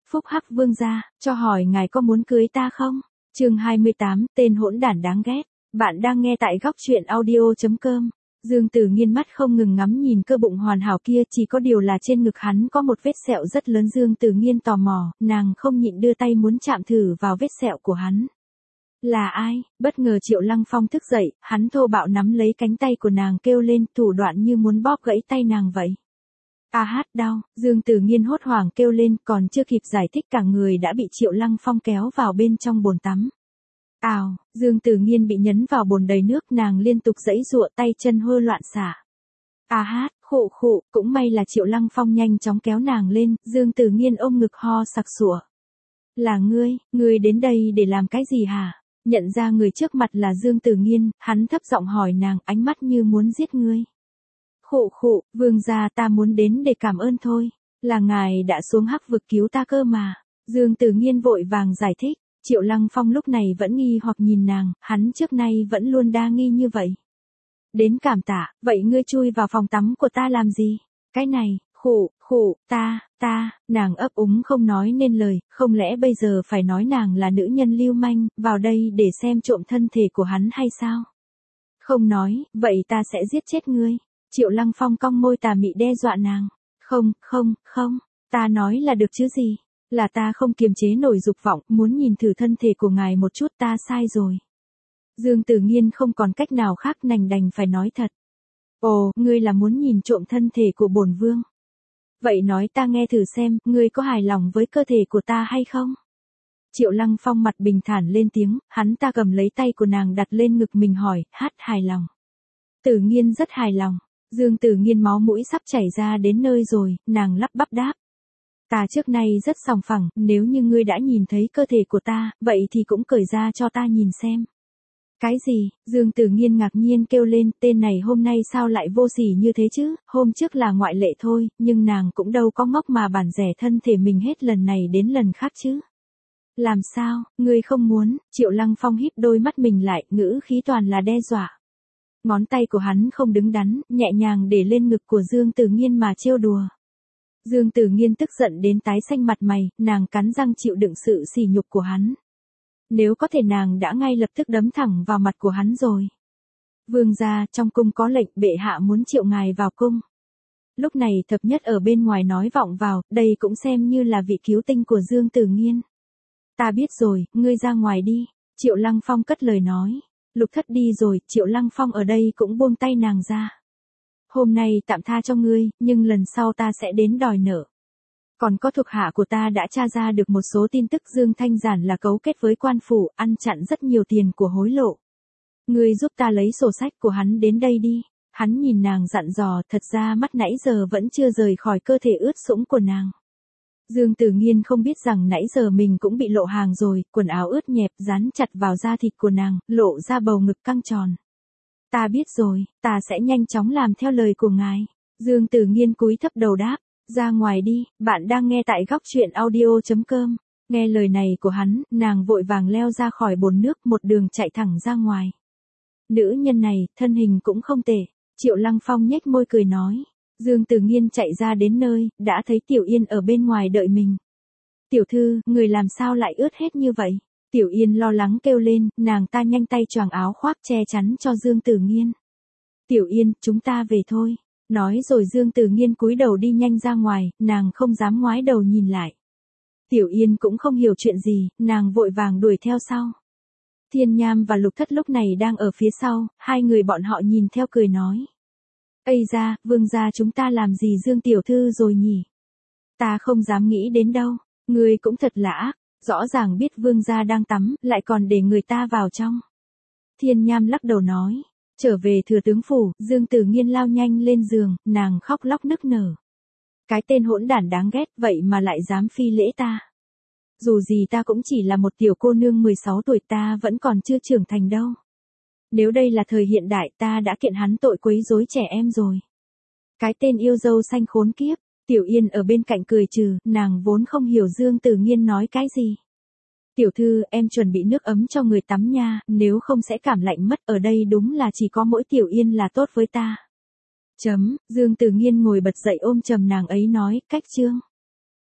Phúc hắc vương gia, cho hỏi ngài có muốn cưới ta không? Chương 28, tên hỗn đản đáng ghét. Bạn đang nghe tại góc truyện audio.com. Dương Tử Nghiên mắt không ngừng ngắm nhìn cơ bụng hoàn hảo kia, chỉ có điều là trên ngực hắn có một vết sẹo rất lớn. Dương Tử Nghiên tò mò, nàng không nhịn đưa tay muốn chạm thử vào vết sẹo của hắn. Là ai? Bất ngờ Triệu Lăng Phong thức dậy, hắn thô bạo nắm lấy cánh tay của nàng kêu lên, thủ đoạn như muốn bóp gãy tay nàng vậy. A hát đau, Dương Tử Nghiên hốt hoảng kêu lên, còn chưa kịp giải thích cả người đã bị Triệu Lăng Phong kéo vào bên trong bồn tắm. Ào, Dương Tử Nghiên bị nhấn vào bồn đầy nước, nàng liên tục giãy giụa, tay chân hơ loạn xả. A hát, khụ khụ, cũng may là Triệu Lăng Phong nhanh chóng kéo nàng lên, Dương Tử Nghiên ôm ngực ho sặc sụa. Là ngươi đến đây để làm cái gì hả? Nhận ra người trước mặt là Dương Tử Nghiên, hắn thấp giọng hỏi nàng, ánh mắt như muốn giết ngươi. Khụ khụ, vương gia, ta muốn đến để cảm ơn thôi, là ngài đã xuống hắc vực cứu ta cơ mà. Dương Tử Nghiên vội vàng giải thích. Triệu Lăng Phong lúc này vẫn nghi hoặc nhìn nàng, hắn trước nay vẫn luôn đa nghi như vậy. Đến cảm tạ, vậy ngươi chui vào phòng tắm của ta làm gì? Cái này, khụ, nàng ấp úng không nói nên lời, không lẽ bây giờ phải nói nàng là nữ nhân lưu manh, vào đây để xem trộm thân thể của hắn hay sao? Không nói, vậy ta sẽ giết chết ngươi. Triệu Lăng Phong cong môi tà mị đe dọa nàng. Không, ta nói là được chứ gì? Là ta không kiềm chế nổi dục vọng, muốn nhìn thử thân thể của ngài một chút, ta sai rồi. Dương Tử Nghiên không còn cách nào khác, đành phải nói thật. Ồ, ngươi là muốn nhìn trộm thân thể của bổn vương. Vậy nói ta nghe thử xem, ngươi có hài lòng với cơ thể của ta hay không? Triệu Lăng Phong mặt bình thản lên tiếng, hắn ta cầm lấy tay của nàng đặt lên ngực mình hỏi, hát hài lòng. Tử Nghiên rất hài lòng. Dương Tử Nghiên máu mũi sắp chảy ra đến nơi rồi, nàng lắp bắp đáp. Ta trước nay rất sòng phẳng, nếu như ngươi đã nhìn thấy cơ thể của ta, vậy thì cũng cởi ra cho ta nhìn xem. Cái gì? Dương Tử Nghiên ngạc nhiên kêu lên, tên này hôm nay sao lại vô sỉ như thế chứ, hôm trước là ngoại lệ thôi, nhưng nàng cũng đâu có ngốc mà bản rẻ thân thể mình hết lần này đến lần khác chứ. Làm sao, ngươi không muốn? Triệu Lăng Phong híp đôi mắt mình lại, ngữ khí toàn là đe dọa. Ngón tay của hắn không đứng đắn, nhẹ nhàng để lên ngực của Dương Tử Nghiên mà trêu đùa. Dương Tử Nghiên tức giận đến tái xanh mặt mày, nàng cắn răng chịu đựng sự sỉ nhục của hắn. Nếu có thể nàng đã ngay lập tức đấm thẳng vào mặt của hắn rồi. Vương gia, trong cung có lệnh, bệ hạ muốn triệu ngài vào cung. Lúc này Thập Nhất ở bên ngoài nói vọng vào, đây cũng xem như là vị cứu tinh của Dương Tử Nghiên. Ta biết rồi, ngươi ra ngoài đi. Triệu Lăng Phong cất lời nói. Lục Thất đi rồi, Triệu Lăng Phong ở đây cũng buông tay nàng ra. Hôm nay tạm tha cho ngươi, nhưng lần sau ta sẽ đến đòi nợ. Còn có thuộc hạ của ta đã tra ra được một số tin tức, Dương Thanh Giản là cấu kết với quan phủ, ăn chặn rất nhiều tiền của hối lộ. Ngươi giúp ta lấy sổ sách của hắn đến đây đi. Hắn nhìn nàng dặn dò, thật ra mắt nãy giờ vẫn chưa rời khỏi cơ thể ướt sũng của nàng. Dương Tử Nghiên không biết rằng nãy giờ mình cũng bị lộ hàng rồi, quần áo ướt nhẹp dán chặt vào da thịt của nàng, lộ ra bầu ngực căng tròn. Ta biết rồi, ta sẽ nhanh chóng làm theo lời của ngài. Dương Tử Nghiên cúi thấp đầu đáp, ra ngoài đi, bạn đang nghe tại góc truyện audio.com. Nghe lời này của hắn, nàng vội vàng leo ra khỏi bồn nước, một đường chạy thẳng ra ngoài. Nữ nhân này, thân hình cũng không tệ. Triệu Lăng Phong nhếch môi cười nói. Dương Tử Nghiên chạy ra đến nơi, đã thấy Tiểu Yên ở bên ngoài đợi mình. Tiểu thư, người làm sao lại ướt hết như vậy? Tiểu Yên lo lắng kêu lên, nàng ta nhanh tay choàng áo khoác che chắn cho Dương Tử Nghiên. Tiểu Yên, chúng ta về thôi. Nói rồi Dương Tử Nghiên cúi đầu đi nhanh ra ngoài, nàng không dám ngoái đầu nhìn lại. Tiểu Yên cũng không hiểu chuyện gì, nàng vội vàng đuổi theo sau. Thiên Nham và Lục Thất lúc này đang ở phía sau, hai người bọn họ nhìn theo cười nói. Ây da, vương gia, chúng ta làm gì Dương tiểu thư rồi nhỉ? Ta không dám nghĩ đến đâu, ngươi cũng thật là ác, rõ ràng biết vương gia đang tắm, lại còn để người ta vào trong. Thiên Nham lắc đầu nói, trở về thừa tướng phủ, Dương Tử Nghiên lao nhanh lên giường, nàng khóc lóc nức nở. Cái tên hỗn đản đáng ghét, vậy mà lại dám phi lễ ta. Dù gì ta cũng chỉ là một tiểu cô nương 16 tuổi, ta vẫn còn chưa trưởng thành đâu. Nếu đây là thời hiện đại, ta đã kiện hắn tội quấy rối trẻ em rồi. Cái tên yêu dâu xanh khốn kiếp. Tiểu Yên ở bên cạnh cười trừ, nàng vốn không hiểu Dương Tử Nghiên nói cái gì. Tiểu thư, em chuẩn bị nước ấm cho người tắm nha, nếu không sẽ cảm lạnh mất, ở đây đúng là chỉ có mỗi Tiểu Yên là tốt với ta. Dương Tử Nghiên ngồi bật dậy ôm chầm nàng ấy nói, cách chương.